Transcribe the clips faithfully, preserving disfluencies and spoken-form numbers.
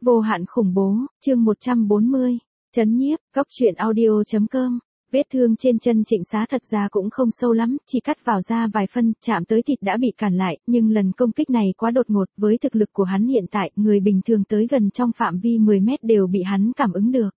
Vô hạn khủng bố, chương một trăm bốn mươi. Trấn nhiếp, góc truyện audio.com. Vết thương trên chân Trịnh Xá thật ra cũng không sâu lắm, chỉ cắt vào da vài phân, chạm tới thịt đã bị cản lại, nhưng lần công kích này quá đột ngột, với thực lực của hắn hiện tại, người bình thường tới gần trong phạm vi mười mét đều bị hắn cảm ứng được.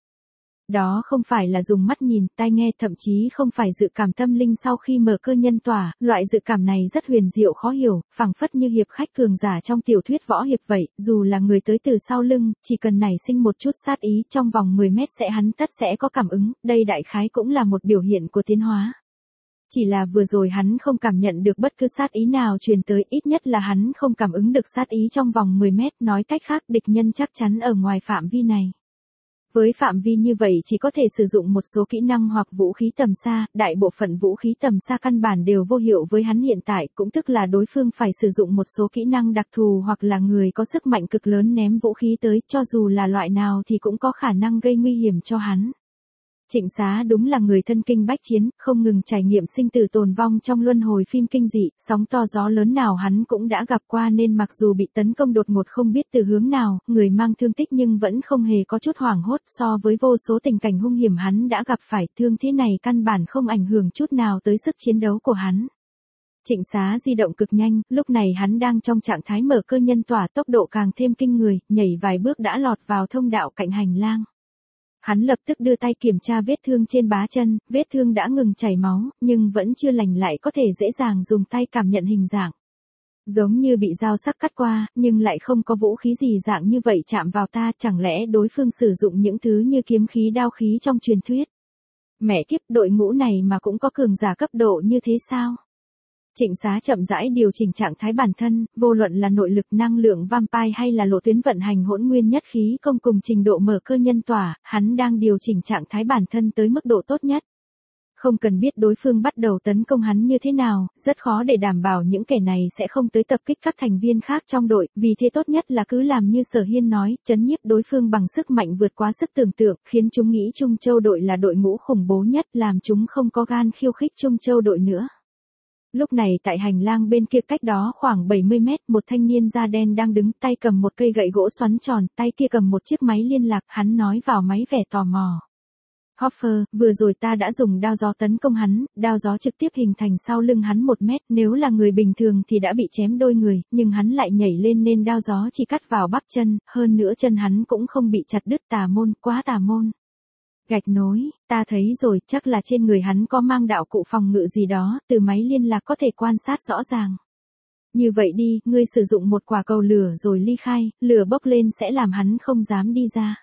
Đó không phải là dùng mắt nhìn, tai nghe, thậm chí không phải dự cảm tâm linh sau khi mở cơ nhân tỏa, loại dự cảm này rất huyền diệu khó hiểu, phảng phất như hiệp khách cường giả trong tiểu thuyết võ hiệp vậy, dù là người tới từ sau lưng, chỉ cần nảy sinh một chút sát ý, trong vòng mười mét sẽ hắn tất sẽ có cảm ứng, đây đại khái cũng là một biểu hiện của tiến hóa. Chỉ là vừa rồi hắn không cảm nhận được bất cứ sát ý nào truyền tới, ít nhất là hắn không cảm ứng được sát ý trong vòng mười mét, nói cách khác địch nhân chắc chắn ở ngoài phạm vi này. Với phạm vi như vậy chỉ có thể sử dụng một số kỹ năng hoặc vũ khí tầm xa, đại bộ phận vũ khí tầm xa căn bản đều vô hiệu với hắn hiện tại, cũng tức là đối phương phải sử dụng một số kỹ năng đặc thù hoặc là người có sức mạnh cực lớn ném vũ khí tới, cho dù là loại nào thì cũng có khả năng gây nguy hiểm cho hắn. Trịnh Xá đúng là người thân kinh bách chiến, không ngừng trải nghiệm sinh tử tồn vong trong luân hồi phim kinh dị, sóng to gió lớn nào hắn cũng đã gặp qua nên mặc dù bị tấn công đột ngột không biết từ hướng nào, người mang thương tích nhưng vẫn không hề có chút hoảng hốt, so với vô số tình cảnh hung hiểm hắn đã gặp phải, thương thế này căn bản không ảnh hưởng chút nào tới sức chiến đấu của hắn. Trịnh Xá di động cực nhanh, lúc này hắn đang trong trạng thái mở cơ nhân tỏa, tốc độ càng thêm kinh người, nhảy vài bước đã lọt vào thông đạo cạnh hành lang. Hắn lập tức đưa tay kiểm tra vết thương trên bá chân, vết thương đã ngừng chảy máu, nhưng vẫn chưa lành lại, có thể dễ dàng dùng tay cảm nhận hình dạng. Giống như bị dao sắc cắt qua, nhưng lại không có vũ khí gì dạng như vậy chạm vào ta, chẳng lẽ đối phương sử dụng những thứ như kiếm khí đao khí trong truyền thuyết. Mẹ kiếp, đội ngũ này mà cũng có cường giả cấp độ như thế sao? Trịnh Xá chậm rãi điều chỉnh trạng thái bản thân, vô luận là nội lực năng lượng vampire hay là lộ tuyến vận hành hỗn nguyên nhất khí công cùng trình độ mở cơ nhân tỏa, hắn đang điều chỉnh trạng thái bản thân tới mức độ tốt nhất. Không cần biết đối phương bắt đầu tấn công hắn như thế nào, rất khó để đảm bảo những kẻ này sẽ không tới tập kích các thành viên khác trong đội, vì thế tốt nhất là cứ làm như Sở Hiên nói, trấn nhiếp đối phương bằng sức mạnh vượt quá sức tưởng tượng, khiến chúng nghĩ Trung Châu đội là đội ngũ khủng bố nhất, làm chúng không có gan khiêu khích Trung Châu đội nữa. Lúc này tại hành lang bên kia cách đó khoảng bảy mươi mét, một thanh niên da đen đang đứng, tay cầm một cây gậy gỗ xoắn tròn, tay kia cầm một chiếc máy liên lạc, hắn nói vào máy vẻ tò mò. Hoffer, vừa rồi ta đã dùng đao gió tấn công hắn, đao gió trực tiếp hình thành sau lưng hắn một mét, nếu là người bình thường thì đã bị chém đôi người, nhưng hắn lại nhảy lên nên đao gió chỉ cắt vào bắp chân, hơn nữa chân hắn cũng không bị chặt đứt, tà môn, quá tà môn. Gạch nối, ta thấy rồi, chắc là trên người hắn có mang đạo cụ phòng ngự gì đó, từ máy liên lạc có thể quan sát rõ ràng. Như vậy đi, ngươi sử dụng một quả cầu lửa rồi ly khai, lửa bốc lên sẽ làm hắn không dám đi ra.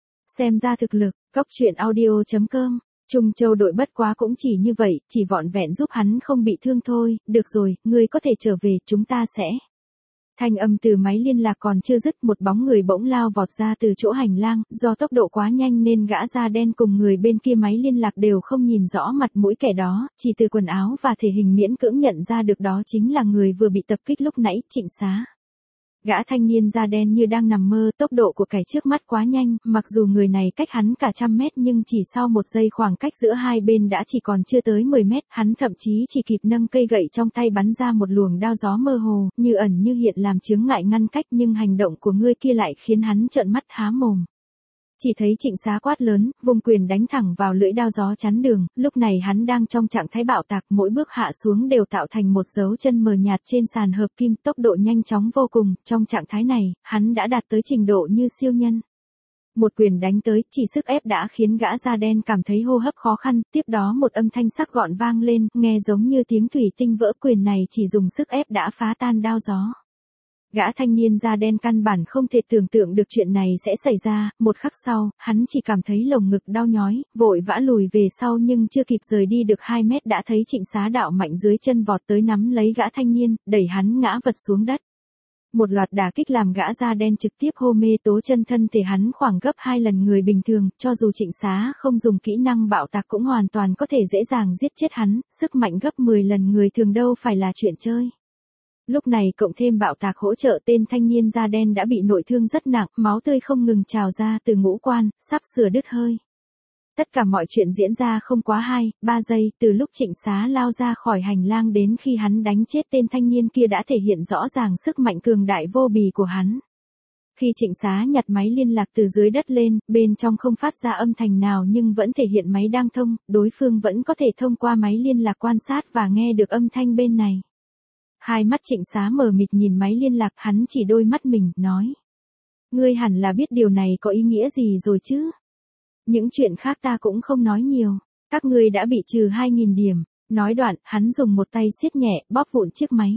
Xem ra thực lực, góc truyện audio.com, Trung Châu đội bất quá cũng chỉ như vậy, chỉ vọn vẹn giúp hắn không bị thương thôi, được rồi, ngươi có thể trở về, chúng ta sẽ... Thanh âm từ máy liên lạc còn chưa dứt, một bóng người bỗng lao vọt ra từ chỗ hành lang, do tốc độ quá nhanh nên gã da đen cùng người bên kia máy liên lạc đều không nhìn rõ mặt mũi kẻ đó, chỉ từ quần áo và thể hình miễn cưỡng nhận ra được đó chính là người vừa bị tập kích lúc nãy, Trịnh Xá. Gã thanh niên da đen như đang nằm mơ, tốc độ của kẻ trước mắt quá nhanh, mặc dù người này cách hắn cả trăm mét nhưng chỉ sau một giây khoảng cách giữa hai bên đã chỉ còn chưa tới mười mét, hắn thậm chí chỉ kịp nâng cây gậy trong tay bắn ra một luồng đao gió mơ hồ, như ẩn như hiện làm chướng ngại ngăn cách, nhưng hành động của người kia lại khiến hắn trợn mắt há mồm. Chỉ thấy Trịnh Xá quát lớn, vùng quyền đánh thẳng vào lưỡi đao gió chắn đường, lúc này hắn đang trong trạng thái bạo tạc, mỗi bước hạ xuống đều tạo thành một dấu chân mờ nhạt trên sàn hợp kim, tốc độ nhanh chóng vô cùng, trong trạng thái này, hắn đã đạt tới trình độ như siêu nhân. Một quyền đánh tới, chỉ sức ép đã khiến gã da đen cảm thấy hô hấp khó khăn, tiếp đó một âm thanh sắc gọn vang lên, nghe giống như tiếng thủy tinh vỡ, quyền này chỉ dùng sức ép đã phá tan đao gió. Gã thanh niên da đen căn bản không thể tưởng tượng được chuyện này sẽ xảy ra, một khắc sau, hắn chỉ cảm thấy lồng ngực đau nhói, vội vã lùi về sau nhưng chưa kịp rời đi được hai mét đã thấy Trịnh Xá đạo mạnh dưới chân vọt tới nắm lấy gã thanh niên, đẩy hắn ngã vật xuống đất. Một loạt đả kích làm gã da đen trực tiếp hô mê tố chân, thân thể hắn khoảng gấp hai lần người bình thường, cho dù Trịnh Xá không dùng kỹ năng bạo tạc cũng hoàn toàn có thể dễ dàng giết chết hắn, sức mạnh gấp mười lần người thường đâu phải là chuyện chơi. Lúc này cộng thêm bạo tạc hỗ trợ, tên thanh niên da đen đã bị nội thương rất nặng, máu tươi không ngừng trào ra từ ngũ quan, sắp sửa đứt hơi. Tất cả mọi chuyện diễn ra không quá hai, ba giây, từ lúc Trịnh Xá lao ra khỏi hành lang đến khi hắn đánh chết tên thanh niên kia đã thể hiện rõ ràng sức mạnh cường đại vô bì của hắn. Khi Trịnh Xá nhặt máy liên lạc từ dưới đất lên, bên trong không phát ra âm thanh nào nhưng vẫn thể hiện máy đang thông, đối phương vẫn có thể thông qua máy liên lạc quan sát và nghe được âm thanh bên này. Hai mắt Trịnh Xá mờ mịt nhìn máy liên lạc, hắn chỉ đôi mắt mình, nói. Ngươi hẳn là biết điều này có ý nghĩa gì rồi chứ? Những chuyện khác ta cũng không nói nhiều. Các ngươi đã bị trừ hai nghìn điểm. Nói đoạn, hắn dùng một tay siết nhẹ, bóp vụn chiếc máy.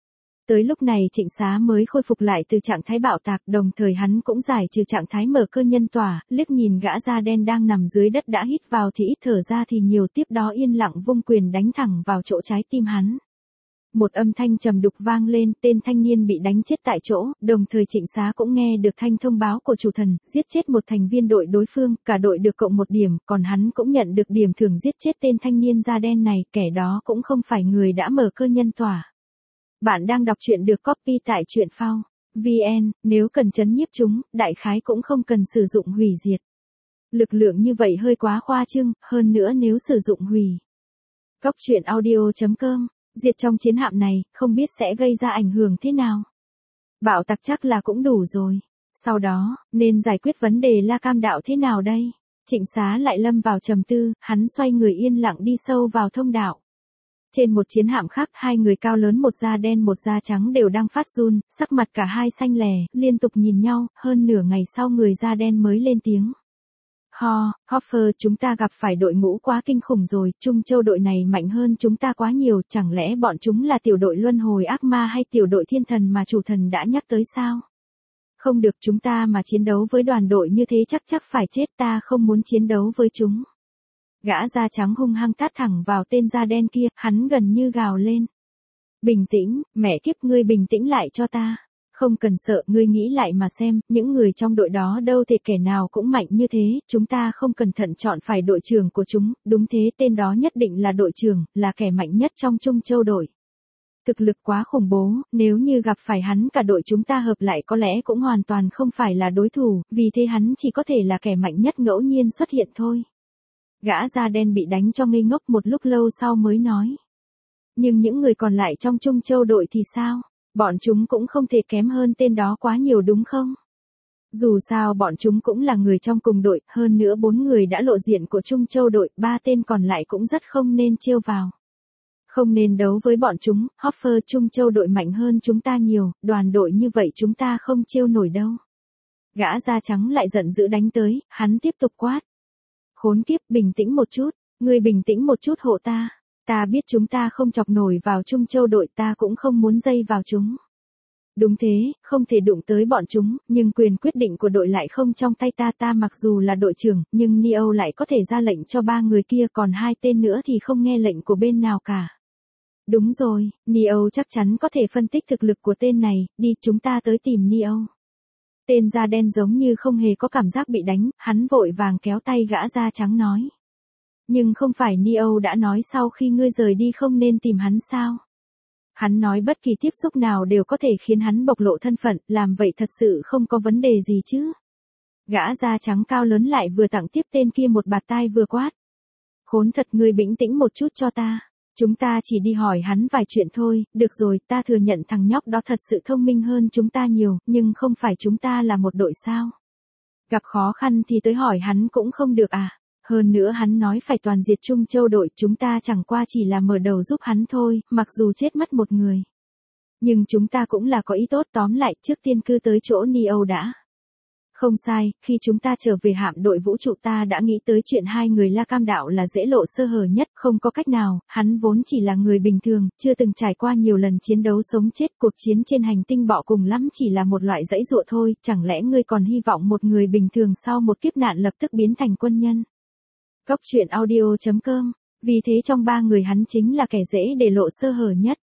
Tới lúc này Trịnh Xá mới khôi phục lại từ trạng thái bạo tạc, đồng thời hắn cũng giải trừ trạng thái mở cơ nhân tỏa, liếc nhìn gã da đen đang nằm dưới đất đã hít vào thì ít thở ra thì nhiều, tiếp đó yên lặng vung quyền đánh thẳng vào chỗ trái tim hắn. Một âm thanh trầm đục vang lên, tên thanh niên bị đánh chết tại chỗ, đồng thời Trịnh Xá cũng nghe được thanh thông báo của chủ thần, giết chết một thành viên đội đối phương, cả đội được cộng một điểm, còn hắn cũng nhận được điểm thưởng giết chết tên thanh niên da đen này, kẻ đó cũng không phải người đã mở cơ nhân tỏa. Bạn đang đọc truyện được copy tại truyện phao chấm vn, nếu cần trấn nhiếp chúng, đại khái cũng không cần sử dụng hủy diệt. Lực lượng như vậy hơi quá khoa trương, hơn nữa nếu sử dụng hủy. Góc truyện audio chấm com, diệt trong chiến hạm này, không biết sẽ gây ra ảnh hưởng thế nào. Bạo tạc chắc là cũng đủ rồi. Sau đó, nên giải quyết vấn đề La Cam Đạo thế nào đây? Trịnh Xá lại lâm vào trầm tư, hắn xoay người yên lặng đi sâu vào thông đạo. Trên một chiến hạm khác, hai người cao lớn một da đen một da trắng đều đang phát run, sắc mặt cả hai xanh lè, liên tục nhìn nhau, hơn nửa ngày sau người da đen mới lên tiếng. Ho, Hoffer, chúng ta gặp phải đội ngũ quá kinh khủng rồi, Trung Châu đội này mạnh hơn chúng ta quá nhiều, chẳng lẽ bọn chúng là tiểu đội luân hồi ác ma hay tiểu đội thiên thần mà chủ thần đã nhắc tới sao? Không được, chúng ta mà chiến đấu với đoàn đội như thế chắc chắc phải chết, ta không muốn chiến đấu với chúng. Gã da trắng hung hăng tát thẳng vào tên da đen kia, hắn gần như gào lên. Bình tĩnh, mẹ kiếp, ngươi bình tĩnh lại cho ta. Không cần sợ, ngươi nghĩ lại mà xem, những người trong đội đó đâu thể kẻ nào cũng mạnh như thế, chúng ta không cẩn thận chọn phải đội trưởng của chúng, đúng thế, tên đó nhất định là đội trưởng, là kẻ mạnh nhất trong Trung Châu đội. Thực lực quá khủng bố, nếu như gặp phải hắn cả đội chúng ta hợp lại có lẽ cũng hoàn toàn không phải là đối thủ, vì thế hắn chỉ có thể là kẻ mạnh nhất ngẫu nhiên xuất hiện thôi. Gã da đen bị đánh cho ngây ngốc một lúc lâu sau mới nói. Nhưng những người còn lại trong Trung Châu đội thì sao? Bọn chúng cũng không thể kém hơn tên đó quá nhiều đúng không? Dù sao bọn chúng cũng là người trong cùng đội, hơn nữa bốn người đã lộ diện của Trung Châu đội, ba tên còn lại cũng rất không nên trêu vào. Không nên đấu với bọn chúng, Hoffer, Trung Châu đội mạnh hơn chúng ta nhiều, đoàn đội như vậy chúng ta không trêu nổi đâu. Gã da trắng lại giận dữ đánh tới, hắn tiếp tục quát. Khốn kiếp, bình tĩnh một chút, ngươi bình tĩnh một chút hộ ta. Ta biết chúng ta không chọc nổi vào Trung Châu đội, ta cũng không muốn dây vào chúng. Đúng thế, không thể đụng tới bọn chúng, nhưng quyền quyết định của đội lại không trong tay ta, ta mặc dù là đội trưởng, nhưng Neo lại có thể ra lệnh cho ba người kia, còn hai tên nữa thì không nghe lệnh của bên nào cả. Đúng rồi, Neo chắc chắn có thể phân tích thực lực của tên này, đi chúng ta tới tìm Neo. Tên da đen giống như không hề có cảm giác bị đánh, hắn vội vàng kéo tay gã da trắng nói. Nhưng không phải Neo đã nói sau khi ngươi rời đi không nên tìm hắn sao? Hắn nói bất kỳ tiếp xúc nào đều có thể khiến hắn bộc lộ thân phận, làm vậy thật sự không có vấn đề gì chứ? Gã da trắng cao lớn lại vừa tặng tiếp tên kia một bạt tai vừa quát. Khốn thật, ngươi bình tĩnh một chút cho ta. Chúng ta chỉ đi hỏi hắn vài chuyện thôi, được rồi, ta thừa nhận thằng nhóc đó thật sự thông minh hơn chúng ta nhiều, nhưng không phải chúng ta là một đội sao? Gặp khó khăn thì tới hỏi hắn cũng không được à? Hơn nữa hắn nói phải toàn diệt Trung Châu đội, chúng ta chẳng qua chỉ là mở đầu giúp hắn thôi, mặc dù chết mất một người. Nhưng chúng ta cũng là có ý tốt, tóm lại, trước tiên cứ tới chỗ Neo đã. Không sai, khi chúng ta trở về hạm đội vũ trụ ta đã nghĩ tới chuyện hai người La Cam Đạo là dễ lộ sơ hở nhất, không có cách nào, hắn vốn chỉ là người bình thường, chưa từng trải qua nhiều lần chiến đấu sống chết, cuộc chiến trên hành tinh bọ cùng lắm chỉ là một loại dãy dụa thôi, chẳng lẽ ngươi còn hy vọng một người bình thường sau một kiếp nạn lập tức biến thành quân nhân? Góc truyện audio chấm com, vì thế trong ba người hắn chính là kẻ dễ để lộ sơ hở nhất.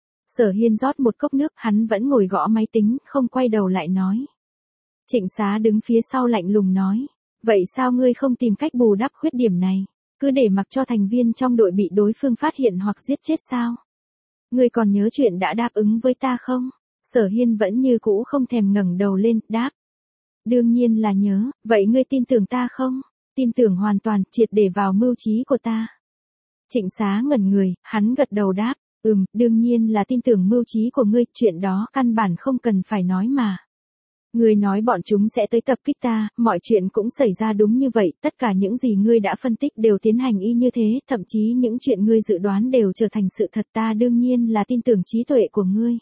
Sở Hiên rót một cốc nước, hắn vẫn ngồi gõ máy tính, không quay đầu lại nói. Trịnh Xá đứng phía sau lạnh lùng nói, vậy sao ngươi không tìm cách bù đắp khuyết điểm này, cứ để mặc cho thành viên trong đội bị đối phương phát hiện hoặc giết chết sao? Ngươi còn nhớ chuyện đã đáp ứng với ta không? Sở Hiên vẫn như cũ không thèm ngẩng đầu lên, đáp. Đương nhiên là nhớ, vậy ngươi tin tưởng ta không? Tin tưởng hoàn toàn, triệt để vào mưu trí của ta. Trịnh Xá ngẩn người, hắn gật đầu đáp, ừm, đương nhiên là tin tưởng mưu trí của ngươi, chuyện đó căn bản không cần phải nói mà. Ngươi nói bọn chúng sẽ tới tập kích ta, mọi chuyện cũng xảy ra đúng như vậy, tất cả những gì ngươi đã phân tích đều tiến hành y như thế, thậm chí những chuyện ngươi dự đoán đều trở thành sự thật, ta đương nhiên là tin tưởng trí tuệ của ngươi.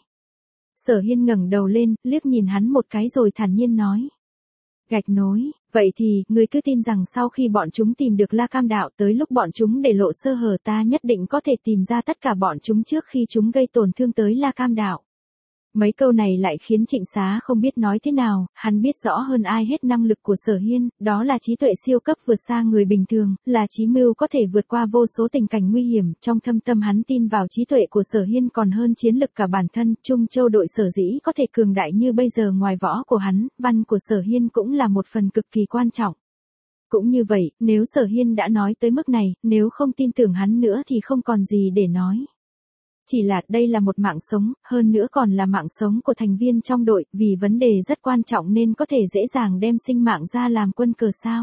Sở Hiên ngẩng đầu lên, liếc nhìn hắn một cái rồi thản nhiên nói. Gạch nối, vậy thì, ngươi cứ tin rằng sau khi bọn chúng tìm được La Cam Đạo, tới lúc bọn chúng để lộ sơ hở, ta nhất định có thể tìm ra tất cả bọn chúng trước khi chúng gây tổn thương tới La Cam Đạo. Mấy câu này lại khiến Trịnh Xá không biết nói thế nào, hắn biết rõ hơn ai hết năng lực của Sở Hiên, đó là trí tuệ siêu cấp vượt xa người bình thường, là trí mưu có thể vượt qua vô số tình cảnh nguy hiểm, trong thâm tâm hắn tin vào trí tuệ của Sở Hiên còn hơn chiến lực cả bản thân, Trung Châu đội Sở dĩ có thể cường đại như bây giờ, ngoài võ của hắn, văn của Sở Hiên cũng là một phần cực kỳ quan trọng. Cũng như vậy, nếu Sở Hiên đã nói tới mức này, nếu không tin tưởng hắn nữa thì không còn gì để nói. Chỉ là đây là một mạng sống, hơn nữa còn là mạng sống của thành viên trong đội, vì vấn đề rất quan trọng nên có thể dễ dàng đem sinh mạng ra làm quân cờ sao.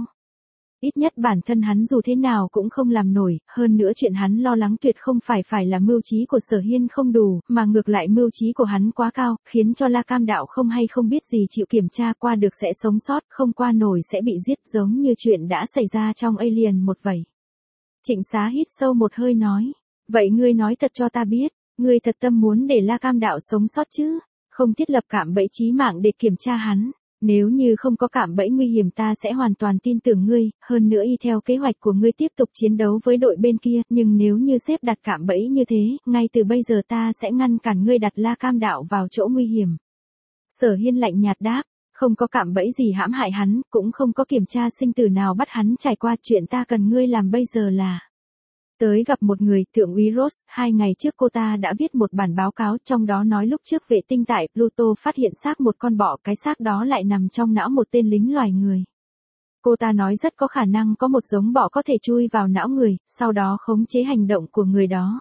Ít nhất bản thân hắn dù thế nào cũng không làm nổi, hơn nữa chuyện hắn lo lắng tuyệt không phải phải là mưu trí của Sở Hiên không đủ, mà ngược lại mưu trí của hắn quá cao, khiến cho La Cam Đạo không hay không biết gì chịu kiểm tra qua được sẽ sống sót, không qua nổi sẽ bị giết, giống như chuyện đã xảy ra trong Alien một vậy. Trịnh Xá hít sâu một hơi nói. Vậy ngươi nói thật cho ta biết, ngươi thật tâm muốn để La Cam Đạo sống sót chứ, không thiết lập cạm bẫy chí mạng để kiểm tra hắn, nếu như không có cạm bẫy nguy hiểm ta sẽ hoàn toàn tin tưởng ngươi, hơn nữa y theo kế hoạch của ngươi tiếp tục chiến đấu với đội bên kia, nhưng nếu như xếp đặt cạm bẫy như thế, ngay từ bây giờ ta sẽ ngăn cản ngươi đặt La Cam Đạo vào chỗ nguy hiểm. Sở Hiên lạnh nhạt đáp, không có cạm bẫy gì hãm hại hắn, cũng không có kiểm tra sinh tử nào bắt hắn trải qua, chuyện ta cần ngươi làm bây giờ là tới gặp một người, thượng úy Ross, hai ngày trước cô ta đã viết một bản báo cáo, trong đó nói lúc trước vệ tinh tại Pluto phát hiện xác một con bọ, cái xác đó lại nằm trong não một tên lính loài người. Cô ta nói rất có khả năng có một giống bọ có thể chui vào não người, sau đó khống chế hành động của người đó.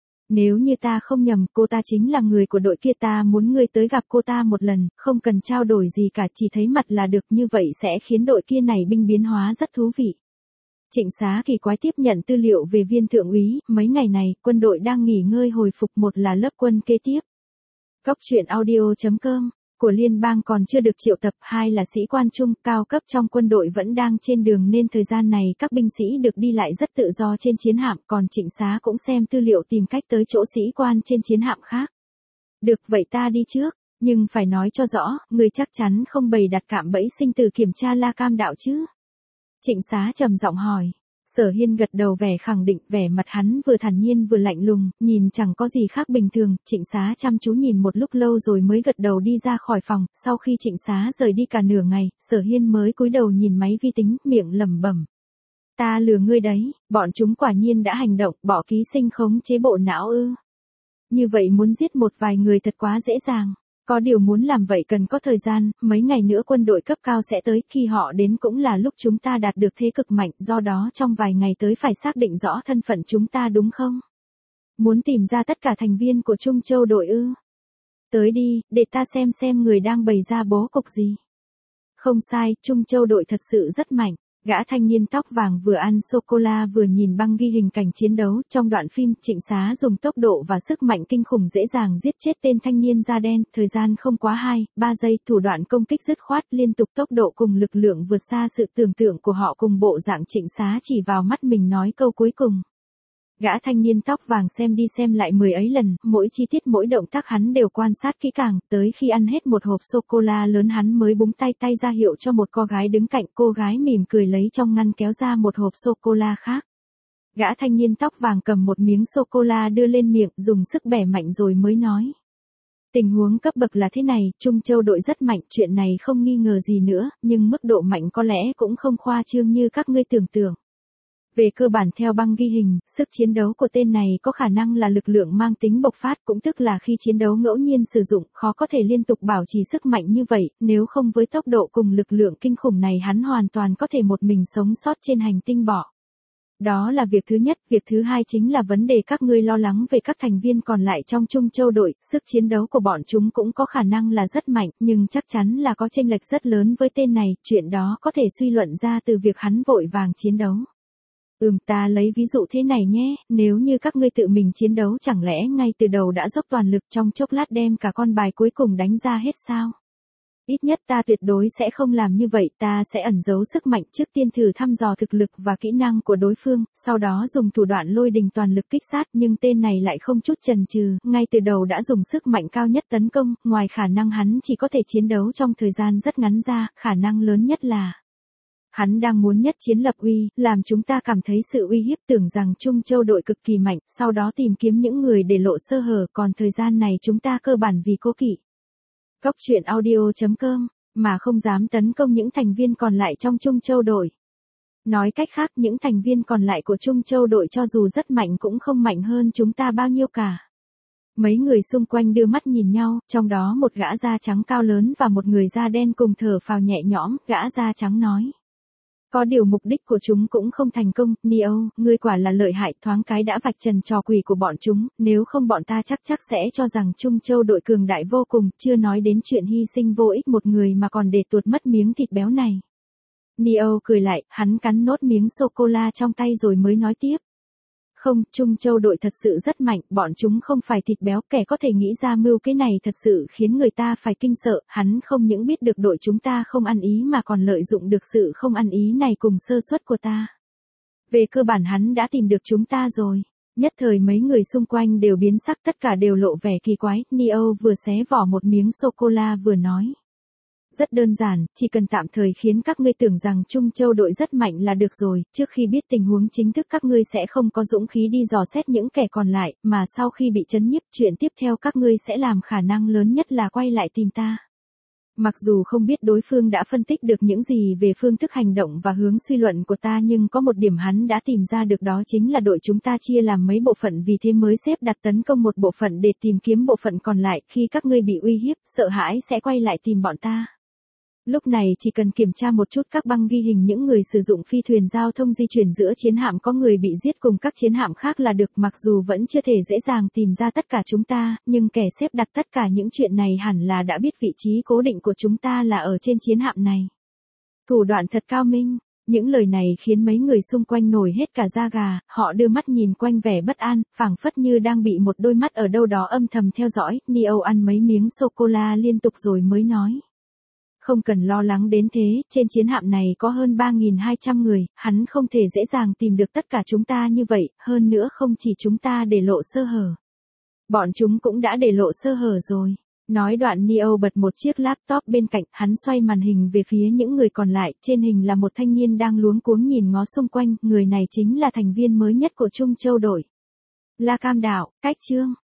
Nếu như ta không nhầm, cô ta chính là người của đội kia, ta muốn ngươi tới gặp cô ta một lần, không cần trao đổi gì cả, chỉ thấy mặt là được, như vậy sẽ khiến đội kia này binh biến hóa rất thú vị. Trịnh Xá kỳ quái tiếp nhận tư liệu về viên thượng úy, mấy ngày này, quân đội đang nghỉ ngơi hồi phục, một là lớp quân kế tiếp. Góc truyện audio chấm com của liên bang còn chưa được triệu tập, hai là sĩ quan trung, cao cấp trong quân đội vẫn đang trên đường nên thời gian này các binh sĩ được đi lại rất tự do trên chiến hạm, còn Trịnh Xá cũng xem tư liệu tìm cách tới chỗ sĩ quan trên chiến hạm khác. Được, vậy ta đi trước, nhưng phải nói cho rõ, người chắc chắn không bày đặt cạm bẫy sinh tử kiểm tra La Cam Đạo chứ? Trịnh Xá trầm giọng hỏi. Sở Hiên gật đầu vẻ khẳng định, vẻ mặt hắn vừa thản nhiên vừa lạnh lùng, nhìn chẳng có gì khác bình thường. Trịnh Xá chăm chú nhìn một lúc lâu rồi mới gật đầu đi ra khỏi phòng. Sau khi Trịnh Xá rời đi cả nửa ngày, Sở Hiên mới cúi đầu nhìn máy vi tính, miệng lẩm bẩm. Ta lừa ngươi đấy, bọn chúng quả nhiên đã hành động, bỏ ký sinh khống chế bộ não ư? Như vậy muốn giết một vài người thật quá dễ dàng. Có điều muốn làm vậy cần có thời gian, mấy ngày nữa quân đội cấp cao sẽ tới, khi họ đến cũng là lúc chúng ta đạt được thế cực mạnh, do đó trong vài ngày tới phải xác định rõ thân phận chúng ta đúng không? Muốn tìm ra tất cả thành viên của Trung Châu đội ư? Tới đi, để ta xem xem người đang bày ra bố cục gì. Không sai, Trung Châu đội thật sự rất mạnh. Gã thanh niên tóc vàng vừa ăn sô-cô-la vừa nhìn băng ghi hình cảnh chiến đấu, trong đoạn phim, Trịnh Xá dùng tốc độ và sức mạnh kinh khủng dễ dàng giết chết tên thanh niên da đen, thời gian không quá hai, ba giây, thủ đoạn công kích dứt khoát, liên tục, tốc độ cùng lực lượng vượt xa sự tưởng tượng của họ, cùng bộ dạng Trịnh Xá chỉ vào mắt mình nói câu cuối cùng. Gã thanh niên tóc vàng xem đi xem lại mười ấy lần, mỗi chi tiết mỗi động tác hắn đều quan sát kỹ càng, tới khi ăn hết một hộp sô-cô-la lớn hắn mới búng tay tay ra hiệu cho một cô gái đứng cạnh, cô gái mỉm cười lấy trong ngăn kéo ra một hộp sô-cô-la khác. Gã thanh niên tóc vàng cầm một miếng sô-cô-la đưa lên miệng, dùng sức bẻ mạnh rồi mới nói. Tình huống cấp bậc là thế này, Trung Châu đội rất mạnh, chuyện này không nghi ngờ gì nữa, nhưng mức độ mạnh có lẽ cũng không khoa trương như các ngươi tưởng tượng. Về cơ bản theo băng ghi hình, sức chiến đấu của tên này có khả năng là lực lượng mang tính bộc phát, cũng tức là khi chiến đấu ngẫu nhiên sử dụng, khó có thể liên tục bảo trì sức mạnh như vậy, nếu không với tốc độ cùng lực lượng kinh khủng này hắn hoàn toàn có thể một mình sống sót trên hành tinh bọ. Đó là việc thứ nhất, việc thứ hai chính là vấn đề các ngươi lo lắng về các thành viên còn lại trong Trung Châu đội, sức chiến đấu của bọn chúng cũng có khả năng là rất mạnh, nhưng chắc chắn là có chênh lệch rất lớn với tên này, chuyện đó có thể suy luận ra từ việc hắn vội vàng chiến đấu. Ừm, ta lấy ví dụ thế này nhé, nếu như các ngươi tự mình chiến đấu chẳng lẽ ngay từ đầu đã dốc toàn lực trong chốc lát đem cả con bài cuối cùng đánh ra hết sao? Ít nhất ta tuyệt đối sẽ không làm như vậy, ta sẽ ẩn giấu sức mạnh trước tiên thử thăm dò thực lực và kỹ năng của đối phương, sau đó dùng thủ đoạn lôi đình toàn lực kích sát, nhưng tên này lại không chút chần chừ, ngay từ đầu đã dùng sức mạnh cao nhất tấn công, ngoài khả năng hắn chỉ có thể chiến đấu trong thời gian rất ngắn ra, khả năng lớn nhất là hắn đang muốn nhất chiến lập uy, làm chúng ta cảm thấy sự uy hiếp, tưởng rằng Trung Châu đội cực kỳ mạnh, sau đó tìm kiếm những người để lộ sơ hở, còn thời gian này chúng ta cơ bản vì cố kỵ. Cóc truyện audio chấm com, mà không dám tấn công những thành viên còn lại trong Trung Châu đội. Nói cách khác, những thành viên còn lại của Trung Châu đội cho dù rất mạnh cũng không mạnh hơn chúng ta bao nhiêu cả. Mấy người xung quanh đưa mắt nhìn nhau, trong đó một gã da trắng cao lớn và một người da đen cùng thở phào nhẹ nhõm, gã da trắng nói. Có điều mục đích của chúng cũng không thành công, Neo, ngươi quả là lợi hại, thoáng cái đã vạch trần trò quỷ của bọn chúng, nếu không bọn ta chắc chắc sẽ cho rằng Trung Châu đội cường đại vô cùng, chưa nói đến chuyện hy sinh vô ích một người mà còn để tuột mất miếng thịt béo này. Neo cười lại, hắn cắn nốt miếng sô-cô-la trong tay rồi mới nói tiếp. Không, Trung Châu đội thật sự rất mạnh, bọn chúng không phải thịt béo, kẻ có thể nghĩ ra mưu cái này thật sự khiến người ta phải kinh sợ, hắn không những biết được đội chúng ta không ăn ý mà còn lợi dụng được sự không ăn ý này cùng sơ suất của ta. Về cơ bản hắn đã tìm được chúng ta rồi. Nhất thời mấy người xung quanh đều biến sắc, tất cả đều lộ vẻ kỳ quái, Neo vừa xé vỏ một miếng sô-cô-la vừa nói. Rất đơn giản, chỉ cần tạm thời khiến các ngươi tưởng rằng Trung Châu đội rất mạnh là được rồi, trước khi biết tình huống chính thức các ngươi sẽ không có dũng khí đi dò xét những kẻ còn lại, mà sau khi bị chấn nhiếp, chuyện tiếp theo các ngươi sẽ làm khả năng lớn nhất là quay lại tìm ta. Mặc dù không biết đối phương đã phân tích được những gì về phương thức hành động và hướng suy luận của ta, nhưng có một điểm hắn đã tìm ra được, đó chính là đội chúng ta chia làm mấy bộ phận, vì thế mới xếp đặt tấn công một bộ phận để tìm kiếm bộ phận còn lại, khi các ngươi bị uy hiếp, sợ hãi sẽ quay lại tìm bọn ta. Lúc này chỉ cần kiểm tra một chút các băng ghi hình những người sử dụng phi thuyền giao thông di chuyển giữa chiến hạm có người bị giết cùng các chiến hạm khác là được, mặc dù vẫn chưa thể dễ dàng tìm ra tất cả chúng ta, nhưng kẻ xếp đặt tất cả những chuyện này hẳn là đã biết vị trí cố định của chúng ta là ở trên chiến hạm này. Thủ đoạn thật cao minh. Những lời này khiến mấy người xung quanh nổi hết cả da gà, họ đưa mắt nhìn quanh vẻ bất an, phảng phất như đang bị một đôi mắt ở đâu đó âm thầm theo dõi. Neo ăn mấy miếng sô-cô-la liên tục rồi mới nói. Không cần lo lắng đến thế, trên chiến hạm này có hơn ba nghìn hai trăm người, hắn không thể dễ dàng tìm được tất cả chúng ta như vậy, hơn nữa không chỉ chúng ta để lộ sơ hở. Bọn chúng cũng đã để lộ sơ hở rồi. Nói đoạn Neo bật một chiếc laptop bên cạnh, hắn xoay màn hình về phía những người còn lại, trên hình là một thanh niên đang luống cuống nhìn ngó xung quanh, người này chính là thành viên mới nhất của Trung Châu đội. La Cam Đạo, cách chương.